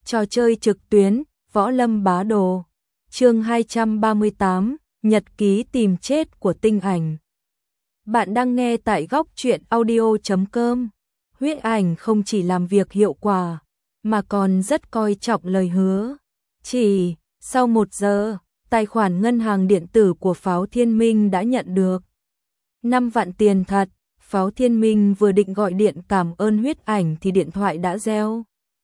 Trò chơi trực tuyến, Võ Lâm Bá Đồ. Chương 238, Nhật ký tìm chết của Tinh Ảnh. Bạn đang nghe tại góc truyện audio.com. Huyết Ảnh không chỉ làm việc hiệu quả, mà còn rất coi trọng lời hứa. Chỉ sau 1 giờ, tài khoản ngân hàng điện tử của Pháo Thiên Minh đã nhận được 5 vạn tiền thật. Pháo Thiên Minh vừa định gọi điện cảm ơn Huyết Ảnh thì điện thoại đã reo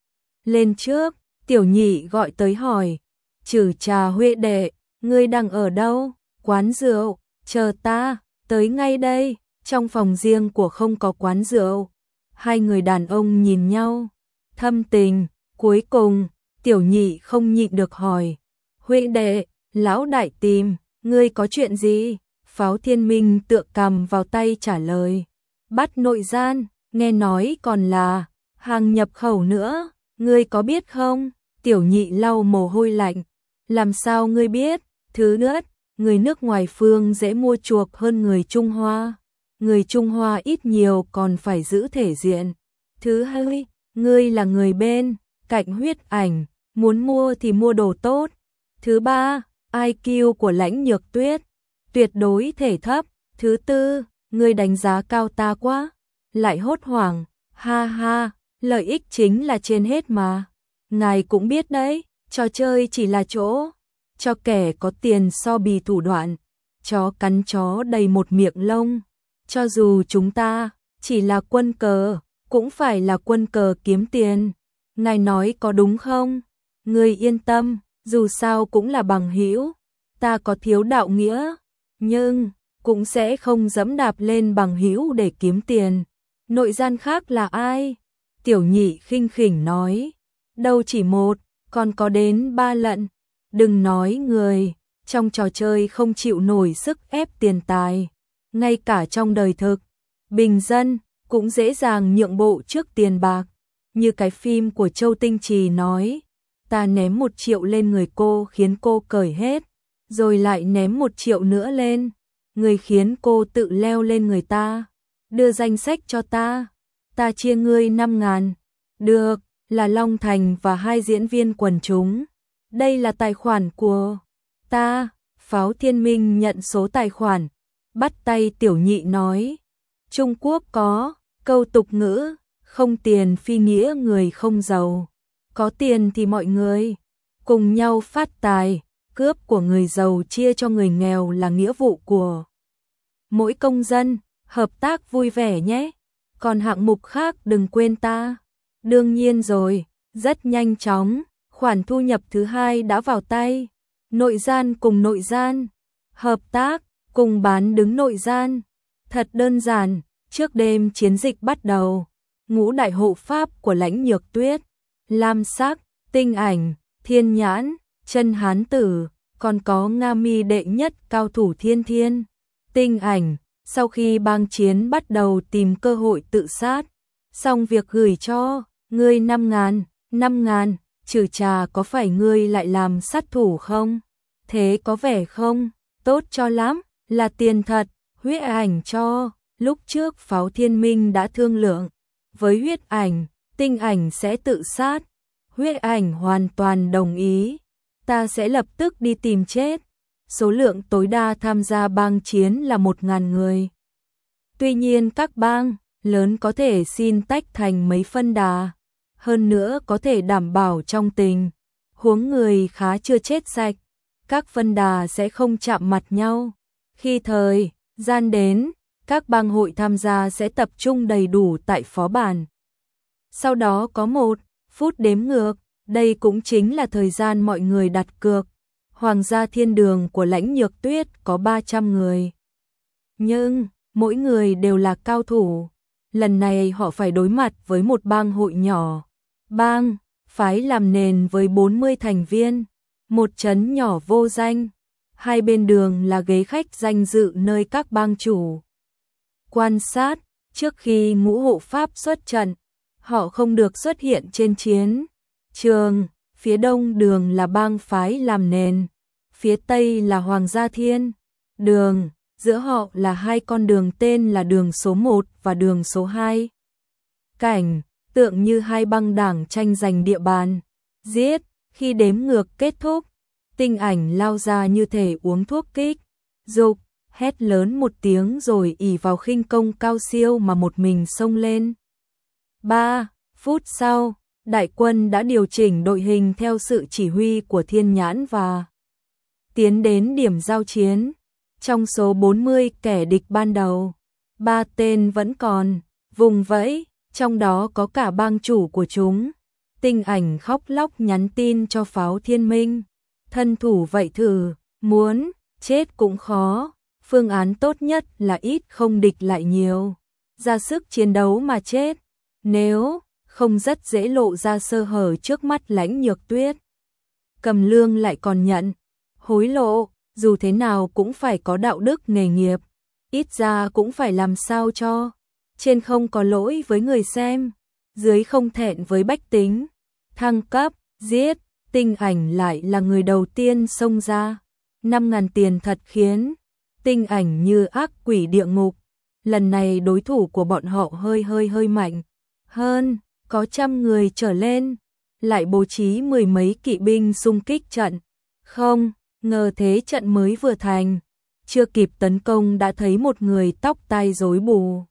lên trước. Tiểu Nhị gọi tới hỏi: "Trừ Trà Huệ đệ, ngươi đang ở đâu?" "Quán rượu." "Chờ ta, tới ngay đây." Trong phòng riêng của không có quán rượu. Hai người đàn ông nhìn nhau thâm tình. Cuối cùng Tiểu Nhị không nhịn được hỏi: "Huệ đệ, lão đại tìm ngươi có chuyện gì?" Pháo Thiên Minh tựa cằm vào tay trả lời: "Bắt nội gian, nghe nói còn là hàng nhập khẩu nữa, ngươi có biết không?" Tiểu Nhị lau mồ hôi lạnh: "Làm sao ngươi biết?" "Thứ nhất, người nước ngoài phương dễ mua chuộc hơn người Trung Hoa. Người Trung Hoa ít nhiều còn phải giữ thể diện. Thứ hai, ngươi là người bên cạnh Huyết Ảnh, muốn mua thì mua đồ tốt. Thứ ba, IQ của Lãnh Nhược Tuyết tuyệt đối thể thấp. Thứ tư, ngươi đánh giá cao ta quá." Lại hốt hoảng: "Ha ha, lợi ích chính là trên hết mà. Ngài cũng biết đấy, trò chơi chỉ là chỗ cho kẻ có tiền so bì thủ đoạn. Chó cắn chó đầy một miệng lông. Cho dù chúng ta chỉ là quân cờ, cũng phải là quân cờ kiếm tiền. Ngài nói có đúng không?" "Ngươi yên tâm, dù sao cũng là bằng hữu. Ta có thiếu đạo nghĩa, nhưng cũng sẽ không dẫm đạp lên bằng hữu để kiếm tiền." "Nội gian khác là ai?" Tiểu Nhị khinh khỉnh nói: "Đâu chỉ một, còn có đến 3 lận. Đừng nói người trong trò chơi không chịu nổi sức ép tiền tài, ngay cả trong đời thực, bình dân cũng dễ dàng nhượng bộ trước tiền bạc. Như cái phim của Châu Tinh Trì nói, ta ném 1 triệu lên người cô khiến cô cởi hết, rồi lại ném 1 triệu nữa lên người khiến cô tự leo lên người ta. Đưa danh sách cho ta chia ngươi 5.000. Được, là Long Thành và 2 diễn viên quần chúng. Đây là tài khoản của ta." Pháo Thiên Minh nhận số tài khoản, bắt tay Tiểu Nhị nói: "Trung Quốc có câu tục ngữ, không tiền phi nghĩa người không giàu. Có tiền thì mọi người cùng nhau phát tài, cướp của người giàu chia cho người nghèo là nghĩa vụ của mỗi công dân. Hợp tác vui vẻ nhé. Còn hạng mục khác đừng quên ta." "Đương nhiên rồi." Rất nhanh chóng, khoản thu nhập thứ 2 đã vào tay. Nội gian cùng nội gian, hợp tác cùng bán đứng nội gian. Thật đơn giản. Trước đêm chiến dịch bắt đầu, ngũ đại hộ pháp của Lãnh Nhược Tuyết, Lam Sắc, Tinh Ảnh, Thiên Nhãn, Chân Hán Tử, còn có Nga Mi đệ nhất cao thủ Thiên Thiên, Tinh Ảnh, sau khi bang chiến bắt đầu tìm cơ hội tự sát, xong việc gửi cho ngươi 5.000. 5.000, Trừ Trà, có phải ngươi lại làm sát thủ không? Thế có vẻ không tốt cho lắm. Là tiền thật, Huyết Ảnh cho. Lúc trước Pháo Thiên Minh đã thương lượng với Huyết Ảnh, Tinh Ảnh sẽ tự sát. Huyết Ảnh hoàn toàn đồng ý. Ta sẽ lập tức đi tìm chết. Số lượng tối đa tham gia bang chiến là 1.000 người. Tuy nhiên các bang lớn có thể xin tách thành mấy phân đà. Hơn nữa có thể đảm bảo trong tình huống người khá chưa chết sạch, các phân đà sẽ không chạm mặt nhau. Khi thời gian đến, các bang hội tham gia sẽ tập trung đầy đủ tại phó bản. Sau đó có 1 phút đếm ngược, đây cũng chính là thời gian mọi người đặt cược. Hoàng gia Thiên Đường của Lãnh Nhược Tuyết có 300 người. Nhưng mỗi người đều là cao thủ. Lần này họ phải đối mặt với một bang hội nhỏ. Bang phái làm nền với 40 thành viên, một trấn nhỏ vô danh. Hai bên đường là ghế khách danh dự nơi các bang chủ quan sát. Trước khi ngũ hộ pháp xuất trận, họ không được xuất hiện trên chiến trường. Phía đông đường là bang phái làm nền, phía tây là Hoàng gia Thiên Đường. Giữa họ là 2 con đường tên là đường số 1 và đường số 2. Cảnh tượng như 2 băng đảng tranh giành địa bàn. giết, khi đếm ngược kết thúc, Tinh Ảnh lao ra như thể uống thuốc kích, dục, hét lớn một tiếng rồi ỷ vào khinh công cao siêu mà một mình xông lên. 3 phút sau, đại quân đã điều chỉnh đội hình theo sự chỉ huy của Thiên Nhãn và tiến đến điểm giao chiến. Trong số 40 kẻ địch ban đầu, 3 tên vẫn còn vùng vẫy, trong đó có cả bang chủ của chúng. Tinh Ảnh khóc lóc nhắn tin cho Pháo Thiên Minh, thân thủ vậy thử, muốn chết cũng khó, phương án tốt nhất là ít không địch lại nhiều, ra sức chiến đấu mà chết, nếu không rất dễ lộ ra sơ hở trước mắt Lãnh Nhược Tuyết. Cầm Lương lại còn nhận hối lộ, dù thế nào cũng phải có đạo đức nghề nghiệp, ít ra cũng phải làm sao cho trên không có lỗi với người xem, dưới không thẹn với bách tính. Thăng cấp, giết, Tinh Ảnh lại là người đầu tiên xông ra. 5.000 tiền thật khiến Tinh Ảnh như ác quỷ địa ngục. Lần này đối thủ của bọn họ hơi mạnh hơn, có 100 người trở lên, lại bố trí 10 mấy kỵ binh xung kích trận. Không ngờ thế trận mới vừa thành, chưa kịp tấn công đã thấy một người tóc tai rối bù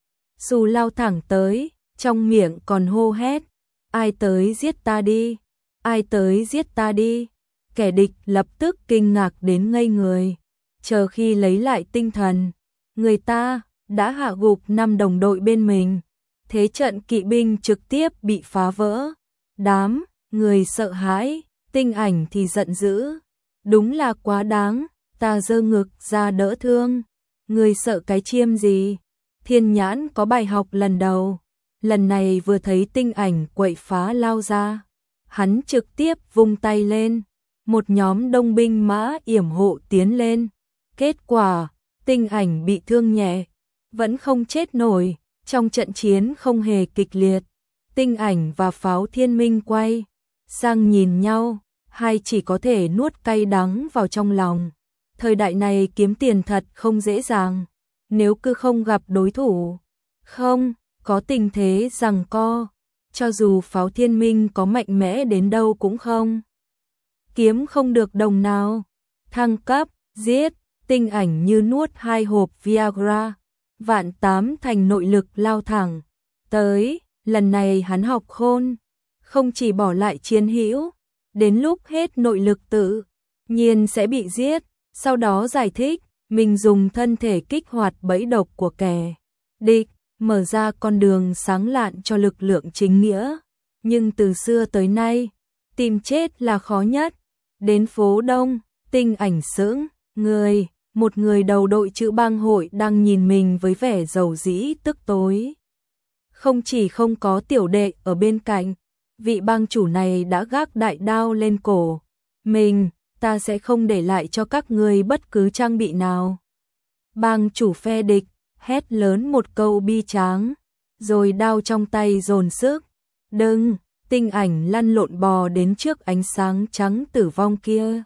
xù lao thẳng tới, trong miệng còn hô hét, ai tới giết ta đi, ai tới giết ta đi. Kẻ địch lập tức kinh ngạc đến ngây người, chờ khi lấy lại tinh thần, người ta đã hạ gục 5 đồng đội bên mình, thế trận kỵ binh trực tiếp bị phá vỡ. Đám người sợ hãi, Tinh Ảnh thì giận dữ, đúng là quá đáng, ta giơ ngực ra đỡ thương, người sợ cái chiêm gì. Thiên Nhãn có bài học lần đầu, lần này vừa thấy Tinh Ảnh quậy phá lao ra, hắn trực tiếp vung tay lên, một nhóm đông binh mã yểm hộ tiến lên. Kết quả, Tinh Ảnh bị thương nhẹ, vẫn không chết nổi, trong trận chiến không hề kịch liệt. Tinh Ảnh và Pháo Thiên Minh quay sang nhìn nhau, hai chỉ có thể nuốt cay đắng vào trong lòng. Thời đại này kiếm tiền thật không dễ dàng, nếu cứ không gặp đối thủ, không có tình thế giằng co, cho dù Pháo Thiên Minh có mạnh mẽ đến đâu cũng không kiếm không được đồng nào. Thăng cấp, giết, Tinh Ảnh như nuốt 2 hộp Viagra, vạn 8 thành nội lực lao thẳng tới. Lần này hắn học khôn, không chỉ bỏ lại chiến hữu, đến lúc hết nội lực tự nhiên sẽ bị giết, sau đó giải thích mình dùng thân thể kích hoạt bẫy độc của kẻ địch, mở ra con đường sáng lạn cho lực lượng chính nghĩa. Nhưng từ xưa tới nay, tìm chết là khó nhất. Đến phố Đông, Tinh Ảnh sững người, một người đầu đội chữ bang hội đang nhìn mình với vẻ dầu dĩ tức tối. Không chỉ không có tiểu đệ ở bên cạnh, vị bang chủ này đã gác đại đao lên cổ mình, ta sẽ không để lại cho các ngươi bất cứ trang bị nào. Bang chủ phe địch hét lớn một câu bi tráng, rồi đao trong tay dồn sức. Đừng, Tinh Ảnh lăn lộn bò đến trước ánh sáng trắng tử vong kia.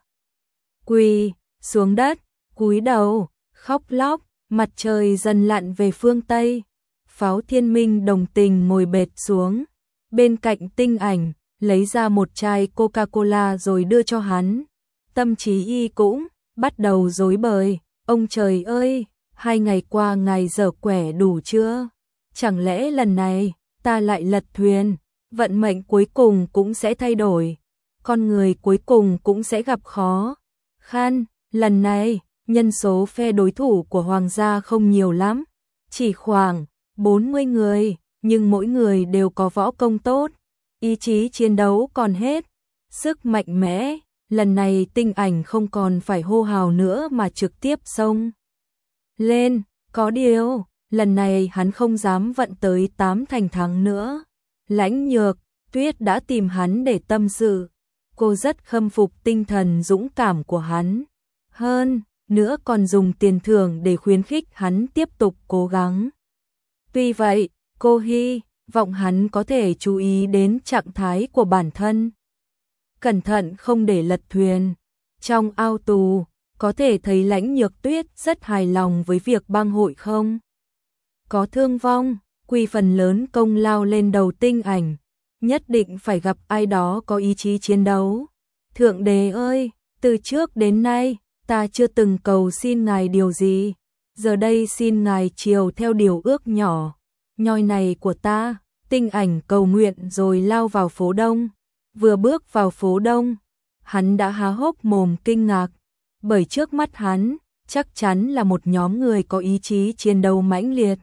Quỳ xuống đất, cúi đầu, khóc lóc, mặt trời dần lặn về phương Tây. Pháo Thiên Minh đồng tình ngồi bệt xuống bên cạnh Tinh Ảnh, lấy ra một chai Coca-Cola rồi đưa cho hắn. Tâm trí y cũng bắt đầu rối bời. Ông trời ơi, 2 ngày qua ngài dở quẻ đủ chưa? Chẳng lẽ lần này ta lại lật thuyền, vận mệnh cuối cùng cũng sẽ thay đổi, con người cuối cùng cũng sẽ gặp khó khăn. Lần này, nhân số phe đối thủ của Hoàng gia không nhiều lắm, chỉ khoảng 40 người, nhưng mỗi người đều có võ công tốt, ý chí chiến đấu còn hết, sức mạnh mẽ. Lần này Tinh Ảnh không còn phải hô hào nữa mà trực tiếp xông lên. Có điều, lần này hắn không dám vận tới 8 thành thắng nữa. Lãnh Nhược Tuyết đã tìm hắn để tâm sự, cô rất khâm phục tinh thần dũng cảm của hắn, hơn nữa còn dùng tiền thưởng để khuyến khích hắn tiếp tục cố gắng. Tuy vậy, cô hy vọng hắn có thể chú ý đến trạng thái của bản thân, cẩn thận không để lật thuyền. Trong ao tù, có thể thấy Lãnh Nhược Tuyết rất hài lòng với việc bang hội không có thương vong, quy phần lớn công lao lên đầu Tinh Ảnh, nhất định phải gặp ai đó có ý chí chiến đấu. Thượng đế ơi, từ trước đến nay, ta chưa từng cầu xin ngài điều gì, giờ đây xin ngài chiều theo điều ước nhỏ nhoi này của ta. Tinh Ảnh cầu nguyện rồi lao vào phố đông. Vừa bước vào phố đông, hắn đã há hốc mồm kinh ngạc, bởi trước mắt hắn chắc chắn là một nhóm người có ý chí chiến đấu mãnh liệt.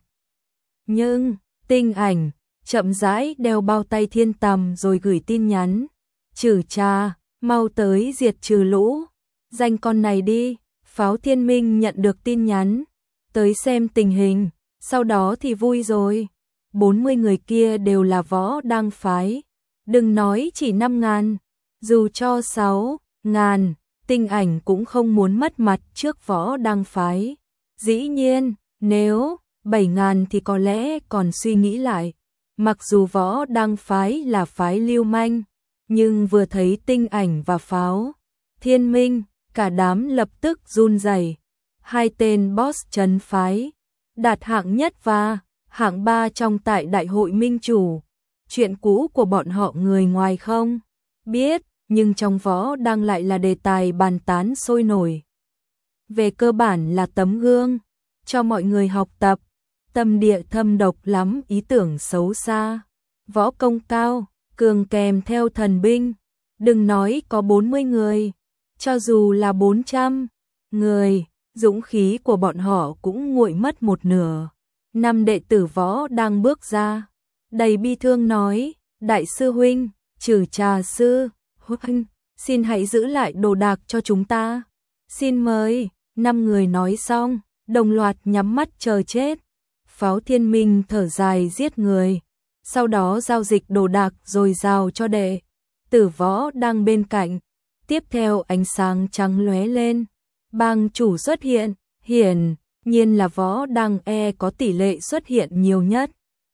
Nhưng Tinh Ảnh chậm rãi đeo bao tay thiên tầm rồi gửi tin nhắn: "Trừ cha, mau tới diệt trừ lũ, danh con này đi." Pháo Thiên Minh nhận được tin nhắn, tới xem tình hình, sau đó thì vui rồi. 40 người kia đều là Võ Đăng phái, đừng nói chỉ 5.000, dù cho 6.000, Tinh Ảnh cũng không muốn mất mặt trước Võ Đăng phái. Dĩ nhiên, nếu 7.000 thì có lẽ còn suy nghĩ lại. Mặc dù Võ Đăng phái là phái lưu manh, nhưng vừa thấy Tinh Ảnh và Pháo Thiên Minh, cả đám lập tức run rẩy. Hai tên boss trấn phái, đạt hạng nhất và hạng 3 trong tại đại hội minh chủ. Chuyện cũ của bọn họ người ngoài không biết, nhưng trong Võ Đăng lại là đề tài bàn tán sôi nổi. Về cơ bản là tấm gương cho mọi người học tập. Tâm địa thâm độc lắm, ý tưởng xấu xa, võ công cao, cường kèm theo thần binh. Đừng nói có 40 người, cho dù là 400 người, dũng khí của bọn họ cũng nguội mất một nửa. 5 đệ tử Võ đang bước ra, đầy bi thương nói: "Đại sư huynh, Trừ Trà sư huynh, xin hãy giữ lại đồ đạc cho chúng ta. Xin mời." 5 người nói xong, đồng loạt nhắm mắt chờ chết. Pháo Thiên Minh thở dài giết người, sau đó giao dịch đồ đạc rồi giao cho đệ tử Võ đang bên cạnh. Tiếp theo ánh sáng trắng lóe lên, bang chủ xuất hiện, hiển nhiên là Võ Đăng có tỷ lệ xuất hiện nhiều nhất.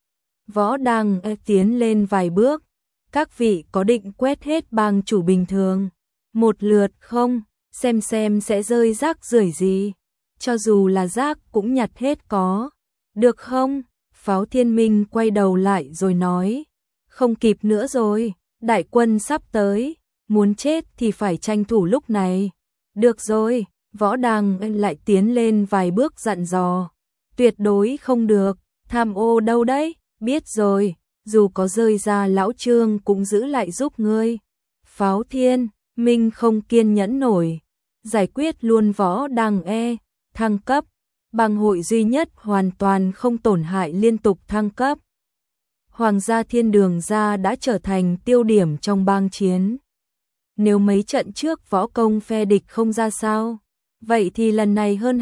Võ Đăng tiến lên vài bước: "Các vị có định quét hết bang chủ bình thường một lượt không? Xem sẽ rơi rác rưởi gì, cho dù là rác cũng nhặt hết có được không?" Pháo Thiên Minh quay đầu lại rồi nói: "Không kịp nữa rồi, đại quân sắp tới, muốn chết thì phải tranh thủ lúc này." "Được rồi." Võ Đăng lại tiến lên vài bước dặn dò: "Tuyệt đối không được tham ô đâu đấy." "Biết rồi, dù có rơi ra lão Trương cũng giữ lại giúp ngươi." Pháo Thiên Minh không kiên nhẫn nổi, giải quyết luôn Võ Đăng thăng cấp. Bang hội duy nhất hoàn toàn không tổn hại liên tục thăng cấp. Hoàng gia Thiên Đường gia đã trở thành tiêu điểm trong bang chiến. Nếu mấy trận trước võ công phe địch không ra sao, vậy thì lần này hơn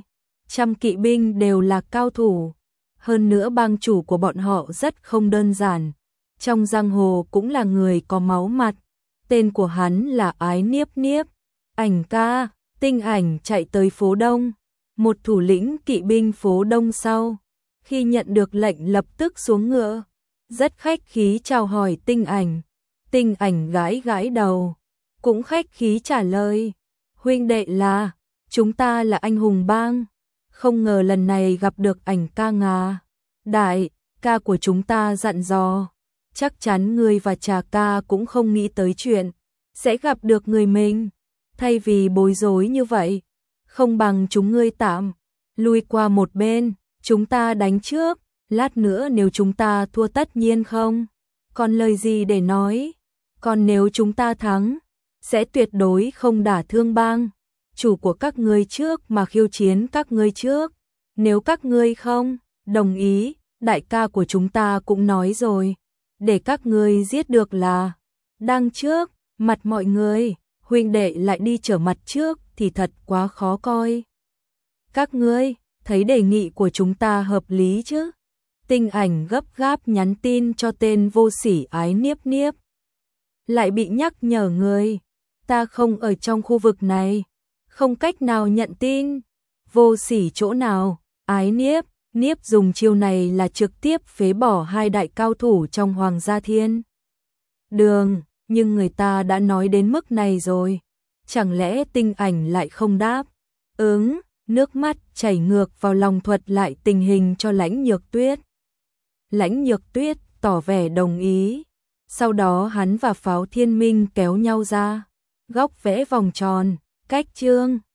200 kỵ binh đều là cao thủ. Hơn nữa bang chủ của bọn họ rất không đơn giản, trong giang hồ cũng là người có máu mặt. Tên của hắn là Ái Niếp Niếp. Ảnh ca. Tinh Ảnh chạy tới phố Đông. Một thủ lĩnh kỵ binh phố Đông sau khi nhận được lệnh lập tức xuống ngựa, rất khách khí chào hỏi Tinh Ảnh. Tinh Ảnh gãi gãi đầu, cũng khách khí trả lời: "Huynh đệ là, chúng ta là anh hùng bang, không ngờ lần này gặp được Ảnh ca ngà. Đại ca của chúng ta dặn dò, chắc chắn ngươi và Trà ca cũng không nghĩ tới chuyện sẽ gặp được người mình. Thay vì bối rối như vậy, không bằng chúng ngươi tạm lui qua một bên, chúng ta đánh trước, lát nữa nếu chúng ta thua tất nhiên không còn lời gì để nói, còn nếu chúng ta thắng, sẽ tuyệt đối không đả thương bang chủ của các ngươi trước mà khiêu chiến các ngươi trước. Nếu các ngươi không đồng ý, đại ca của chúng ta cũng nói rồi, để các ngươi giết được là đang trước mặt mọi người, huynh đệ lại đi trở mặt trước thì thật quá khó coi. Các ngươi thấy đề nghị của chúng ta hợp lý chứ?" Tinh Ảnh gấp gáp nhắn tin cho tên vô sỉ Ái Niếp Niếp. Lại bị nhắc nhở người: "Ta không ở trong khu vực này, không cách nào nhận tin." Vô sỉ chỗ nào? Ái Niếp Niếp dùng chiêu này là trực tiếp phế bỏ 2 đại cao thủ trong Hoàng gia Thiên Đường, nhưng người ta đã nói đến mức này rồi, chẳng lẽ Tinh Ảnh lại không đáp ứng? Nước mắt chảy ngược vào lòng thuật lại tình hình cho Lãnh Nhược Tuyết. Lãnh Nhược Tuyết tỏ vẻ đồng ý. Sau đó hắn và Pháo Thiên Minh kéo nhau ra, góc vẽ vòng tròn, cách chương